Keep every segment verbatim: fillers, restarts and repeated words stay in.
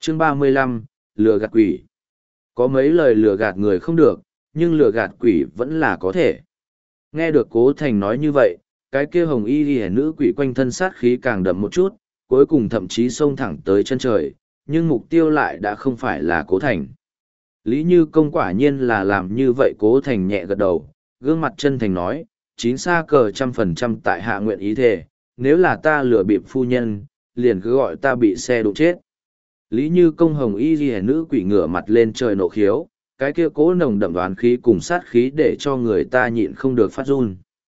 Chương ba mươi lăm, lừa gạt quỷ. Có mấy lời lừa gạt người không được, nhưng lừa gạt quỷ vẫn là có thể. Nghe được Cố Thành nói như vậy, cái kia hồng y ghi nữ quỷ quanh thân sát khí càng đậm một chút, cuối cùng thậm chí xông thẳng tới chân trời, nhưng mục tiêu lại đã không phải là Cố Thành. Lý Như Công quả nhiên là làm như vậy. Cố Thành nhẹ gật đầu, gương mặt chân thành nói, chín xa cờ trăm phần trăm tại hạ nguyện ý thề, nếu là ta lừa bịp phu nhân, liền cứ gọi ta bị xe đụng chết. Lý Như Công hồng y ghi nữ quỷ ngửa mặt lên trời nộ khiếu, cái kia cố nồng đậm đoán khí cùng sát khí để cho người ta nhịn không được phát run.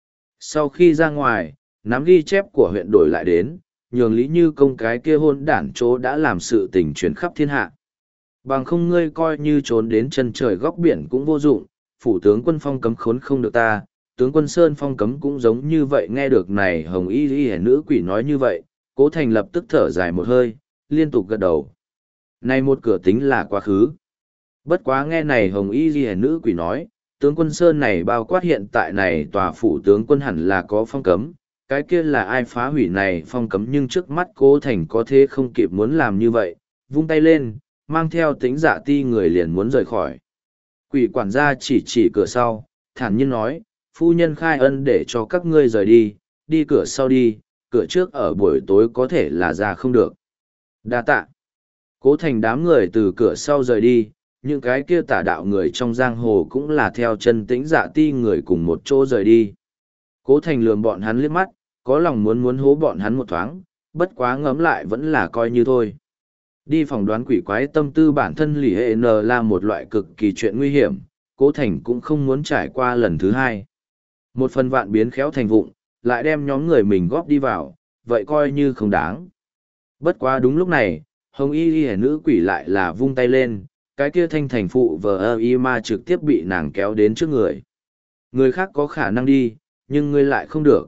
Sau khi ra ngoài, nắm ghi chép của huyện đổi lại đến, nhường Lý Như Công cái kia hôn đản chỗ đã làm sự tình chuyển khắp thiên hạ. Bằng không ngươi coi như trốn đến chân trời góc biển cũng vô dụng, phủ tướng quân phong cấm khốn không được ta, tướng quân Sơn phong cấm cũng giống như vậy. Nghe được này hồng y ghi nữ quỷ nói như vậy, Cố Thành lập tức thở dài một hơi, liên tục gật đầu. Này một cửa tính là quá khứ. Bất quá nghe này hồng y ghi nữ quỷ nói, tướng quân Sơn này bao quát hiện tại này tòa phủ tướng quân hẳn là có phong cấm, cái kia là ai phá hủy này phong cấm, nhưng trước mắt Cố Thành có thế không kịp muốn làm như vậy, vung tay lên, mang theo tính dạ ti người liền muốn rời khỏi. Quỷ quản gia chỉ chỉ cửa sau, thản nhiên nói, phu nhân khai ân để cho các ngươi rời đi, đi cửa sau đi, cửa trước ở buổi tối có thể là ra không được. Đa tạ. Cố Thành đám người từ cửa sau rời đi, những cái kia tả đạo người trong giang hồ cũng là theo chân tĩnh dạ ti người cùng một chỗ rời đi. Cố Thành lườm bọn hắn liếc mắt, có lòng muốn muốn hố bọn hắn một thoáng, bất quá ngấm lại vẫn là coi như thôi. Đi phỏng đoán quỷ quái tâm tư bản thân lì hệ n là một loại cực kỳ chuyện nguy hiểm, Cố Thành cũng không muốn trải qua lần thứ hai. Một phần vạn biến khéo thành vụng, lại đem nhóm người mình góp đi vào, vậy coi như không đáng. Bất quá đúng lúc này, hồng y ghi nữ quỷ lại là vung tay lên, cái kia thanh thành phụ vờ ơ y ma trực tiếp bị nàng kéo đến trước người. Người khác có khả năng đi, nhưng ngươi lại không được.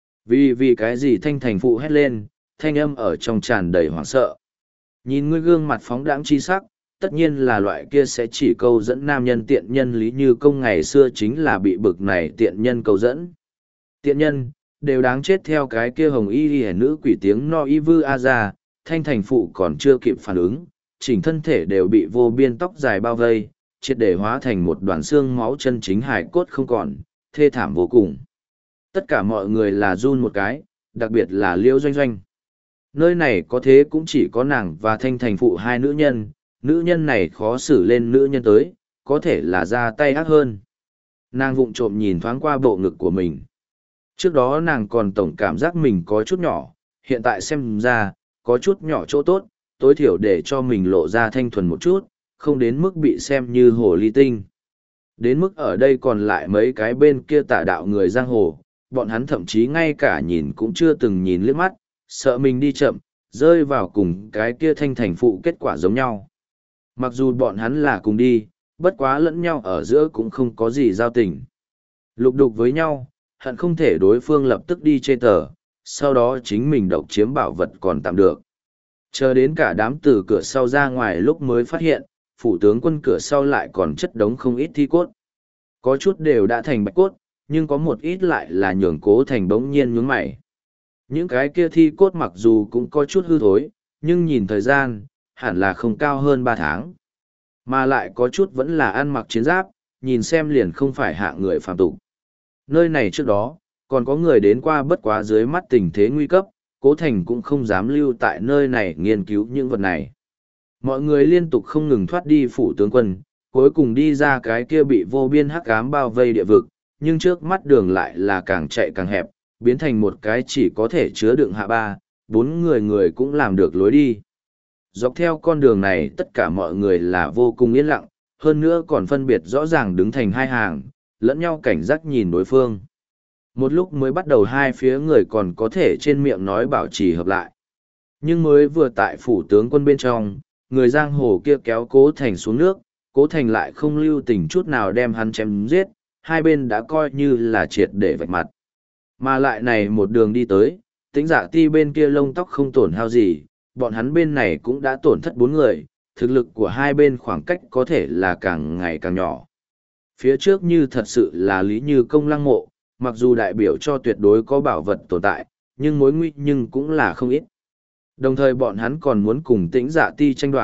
Vì vì cái gì thanh thành phụ hét lên, thanh âm ở trong tràn đầy hoảng sợ. Nhìn ngươi gương mặt phóng đãng chi sắc, tất nhiên là loại kia sẽ chỉ câu dẫn nam nhân tiện nhân. Lý Như Công ngày xưa chính là bị bực này tiện nhân câu dẫn. Tiện nhân, đều đáng chết. Theo cái kia hồng y ghi nữ quỷ tiếng no y vư a ra, thanh thành phụ còn chưa kịp phản ứng, chỉnh thân thể đều bị vô biên tóc dài bao vây, triệt để hóa thành một đoàn xương máu chân chính hài cốt không còn, thê thảm vô cùng. Tất cả mọi người là run một cái, đặc biệt là Liễu Doanh Doanh. Nơi này có thế cũng chỉ có nàng và thanh thành phụ hai nữ nhân, nữ nhân này khó xử lên nữ nhân tới, có thể là ra tay ác hơn. Nàng vụng trộm nhìn thoáng qua bộ ngực của mình. Trước đó nàng còn tổng cảm giác mình có chút nhỏ, hiện tại xem ra, có chút nhỏ chỗ tốt, tối thiểu để cho mình lộ ra thanh thuần một chút, không đến mức bị xem như hồ ly tinh. Đến mức ở đây còn lại mấy cái bên kia tả đạo người giang hồ, bọn hắn thậm chí ngay cả nhìn cũng chưa từng nhìn liếc mắt, sợ mình đi chậm, rơi vào cùng cái kia thanh thành phụ kết quả giống nhau. Mặc dù bọn hắn là cùng đi, bất quá lẫn nhau ở giữa cũng không có gì giao tình. Lục đục với nhau, hận không thể đối phương lập tức đi chê tờ, sau đó chính mình độc chiếm bảo vật còn tạm được. Chờ đến cả đám từ cửa sau ra ngoài lúc mới phát hiện, phủ tướng quân cửa sau lại còn chất đống không ít thi cốt. Có chút đều đã thành bạch cốt, nhưng có một ít lại là nhường Cố Thành bỗng nhiên nhướng mày. Những cái kia thi cốt mặc dù cũng có chút hư thối, nhưng nhìn thời gian, hẳn là không cao hơn ba tháng. Mà lại có chút vẫn là ăn mặc chiến giáp, nhìn xem liền không phải hạ người phàm tục. Nơi này trước đó, còn có người đến qua, bất quá dưới mắt tình thế nguy cấp, Cố Thành cũng không dám lưu tại nơi này nghiên cứu những vật này. Mọi người liên tục không ngừng thoát đi phủ tướng quân, cuối cùng đi ra cái kia bị vô biên hắc ám bao vây địa vực, nhưng trước mắt đường lại là càng chạy càng hẹp, biến thành một cái chỉ có thể chứa đựng hạ ba, bốn người người cũng làm được lối đi. Dọc theo con đường này tất cả mọi người là vô cùng yên lặng, hơn nữa còn phân biệt rõ ràng đứng thành hai hàng, lẫn nhau cảnh giác nhìn đối phương. Một lúc mới bắt đầu hai phía người còn có thể trên miệng nói bảo trì hợp lại. Nhưng mới vừa tại phủ tướng quân bên trong, người giang hồ kia kéo Cố Thành xuống nước, Cố Thành lại không lưu tình chút nào đem hắn chém giết, hai bên đã coi như là triệt để vạch mặt. Mà lại này một đường đi tới, Tĩnh Dạ Ti bên kia lông tóc không tổn hao gì, bọn hắn bên này cũng đã tổn thất bốn người, thực lực của hai bên khoảng cách có thể là càng ngày càng nhỏ. Phía trước như thật sự là Lý Như Công lăng mộ, mặc dù đại biểu cho tuyệt đối có bảo vật tồn tại, nhưng mối nguy nhưng cũng là không ít. Đồng thời bọn hắn còn muốn cùng Tĩnh Dạ Ti tranh đoạt,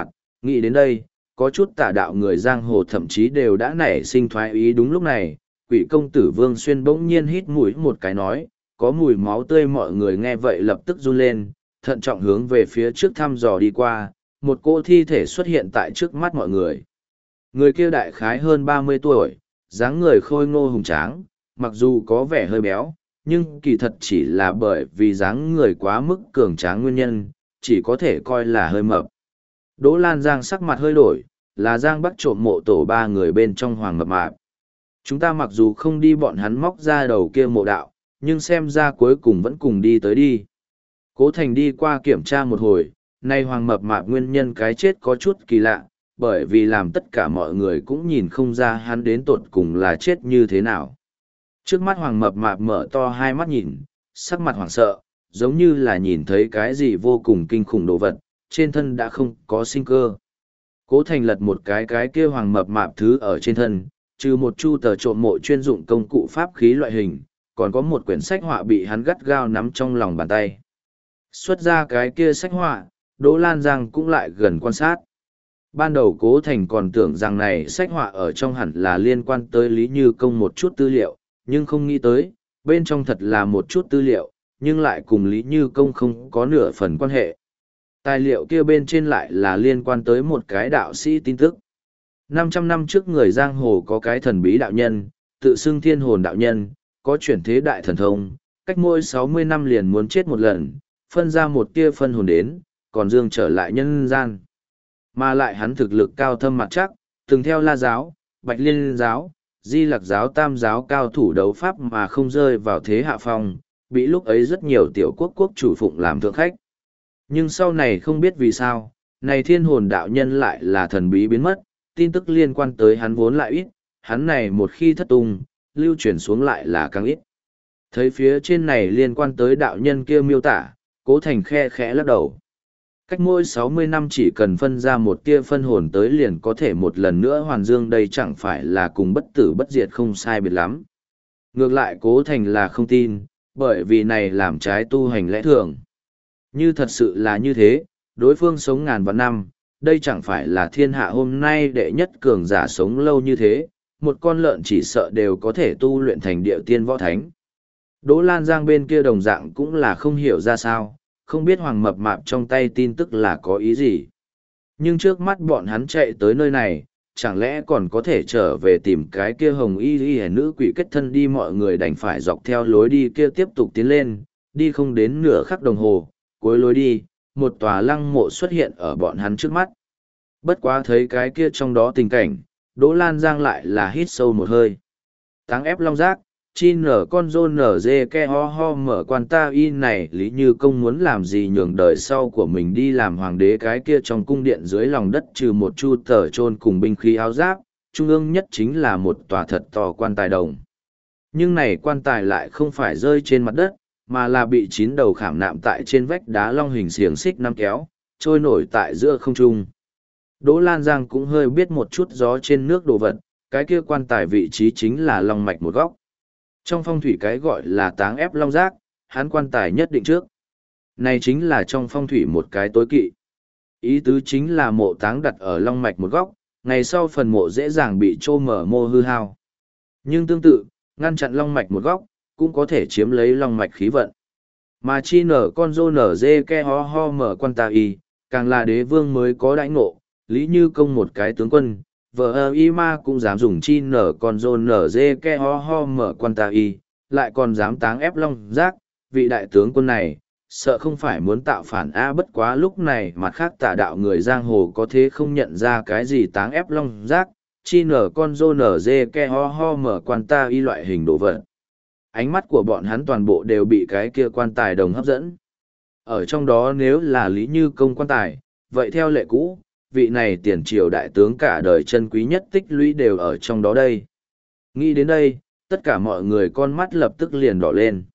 Nghĩ đến đây, có chút tà đạo người giang hồ thậm chí đều đã nảy sinh thoái ý. Đúng lúc này, quỷ công tử Vương Xuyên bỗng nhiên hít mũi một cái nói, có mùi máu tươi. Mọi người nghe vậy lập tức run lên, thận trọng hướng về phía trước thăm dò đi qua, một cô thi thể xuất hiện tại trước mắt mọi người. Người kia đại khái hơn ba mươi tuổi, dáng người khôi ngô hùng tráng, mặc dù có vẻ hơi béo, nhưng kỳ thật chỉ là bởi vì dáng người quá mức cường tráng nguyên nhân, chỉ có thể coi là hơi mập. Đỗ Lan Giang sắc mặt hơi đổi, là Giang Bắc trộm mộ tổ ba người bên trong Hoàng Mập Mạp. Chúng ta mặc dù không đi bọn hắn móc ra đầu kia mộ đạo, nhưng xem ra cuối cùng vẫn cùng đi tới đi. Cố Thành đi qua kiểm tra một hồi, nay Hoàng Mập Mạp nguyên nhân cái chết có chút kỳ lạ, bởi vì làm tất cả mọi người cũng nhìn không ra hắn đến tột cùng là chết như thế nào. Trước mắt Hoàng Mập Mạp mở to hai mắt nhìn, sắc mặt hoảng sợ, giống như là nhìn thấy cái gì vô cùng kinh khủng đồ vật, trên thân đã không có sinh cơ. Cố Thành lật một cái cái kia Hoàng Mập Mạp thứ ở trên thân, trừ một chu tờ trộm mộ chuyên dụng công cụ pháp khí loại hình, còn có một quyển sách họa bị hắn gắt gao nắm trong lòng bàn tay. Xuất ra cái kia sách họa, Đỗ Lan Giang cũng lại gần quan sát. Ban đầu Cố Thành còn tưởng rằng này sách họa ở trong hẳn là liên quan tới Lý Như Công một chút tư liệu, nhưng không nghĩ tới, bên trong thật là một chút tư liệu, nhưng lại cùng Lý Như Công không có nửa phần quan hệ. Tài liệu kia bên trên lại là liên quan tới một cái đạo sĩ tin tức. năm trăm năm trước người giang hồ có cái thần bí đạo nhân, tự xưng thiên hồn đạo nhân, có chuyển thế đại thần thông, cách mỗi sáu mươi năm liền muốn chết một lần, phân ra một tia phân hồn đến, còn dương trở lại nhân gian. Mà lại hắn thực lực cao thâm mặt chắc, từng theo La giáo, Bạch Liên giáo, Di Lặc giáo tam giáo cao thủ đấu pháp mà không rơi vào thế hạ phong, bị lúc ấy rất nhiều tiểu quốc quốc chủ phụng làm thượng khách. Nhưng sau này không biết vì sao, này thiên hồn đạo nhân lại là thần bí biến mất, tin tức liên quan tới hắn vốn lại ít, hắn này một khi thất tung, lưu truyền xuống lại là càng ít. Thấy phía trên này liên quan tới đạo nhân kia miêu tả, Cố Thành khe khẽ lắc đầu. Cách mỗi sáu mươi năm chỉ cần phân ra một tia phân hồn tới liền có thể một lần nữa hoàn dương, đây chẳng phải là cùng bất tử bất diệt không sai biệt lắm. Ngược lại Cố Thành là không tin, bởi vì này làm trái tu hành lẽ thường. Như thật sự là như thế, đối phương sống ngàn vạn năm, đây chẳng phải là thiên hạ hôm nay đệ nhất cường giả sống lâu như thế, một con lợn chỉ sợ đều có thể tu luyện thành địa tiên võ thánh. Đỗ Lan Giang bên kia đồng dạng cũng là không hiểu ra sao, không biết Hoàng Mập Mạp trong tay tin tức là có ý gì. Nhưng trước mắt bọn hắn chạy tới nơi này, chẳng lẽ còn có thể trở về tìm cái kia hồng y y nữ quỷ kết thân đi, mọi người đành phải dọc theo lối đi kia tiếp tục tiến lên, đi không đến nửa khắc đồng hồ, cuối lối đi, một tòa lăng mộ xuất hiện ở bọn hắn trước mắt. Bất quá thấy cái kia trong đó tình cảnh, Đỗ Lan Giang lại là hít sâu một hơi. Táng ép long giác, chi nở con rô nở dê ke ho ho mở quan ta y này Lý Như Công muốn làm gì nhường đời sau của mình đi làm hoàng đế. Cái kia trong cung điện dưới lòng đất trừ một chu tờ trôn cùng binh khí áo giáp, trung ương nhất chính là một tòa thật to quan tài đồng. Nhưng này quan tài lại không phải rơi trên mặt đất, mà là bị chín đầu khảm nạm tại trên vách đá long hình xiềng xích nắm kéo, trôi nổi tại giữa không trung. Đỗ Lan Giang cũng hơi biết một chút gió trên nước đồ vật, cái kia quan tài vị trí chính là long mạch một góc. Trong phong thủy cái gọi là táng ép long giác, hắn quan tài nhất định trước. Này chính là trong phong thủy một cái tối kỵ. Ý tứ chính là mộ táng đặt ở long mạch một góc, ngày sau phần mộ dễ dàng bị trô mở mô hư hao. Nhưng tương tự, ngăn chặn long mạch một góc, cũng có thể chiếm lấy long mạch khí vận. Mà chi nở con rô nở dê ke ho ho mở quan tài y, càng là đế vương mới có đãi ngộ, Lý Như Công một cái tướng quân, vợ ơ y ma cũng dám dùng chi nở con rô nở dê ke ho ho mở quan tài y, lại còn dám táng ép long giác, vị đại tướng quân này, sợ không phải muốn tạo phản a. Bất quá lúc này mặt khác tà đạo người giang hồ có thế không nhận ra cái gì táng ép long giác, chi nở con rô nở dê ke ho ho mở quan tài y loại hình đồ vật. Ánh mắt của bọn hắn toàn bộ đều bị cái kia quan tài đồng hấp dẫn. Ở trong đó nếu là Lý Như Công quan tài, vậy theo lệ cũ, vị này tiền triều đại tướng cả đời chân quý nhất tích lũy đều ở trong đó đây. Nghĩ đến đây, tất cả mọi người con mắt lập tức liền đỏ lên.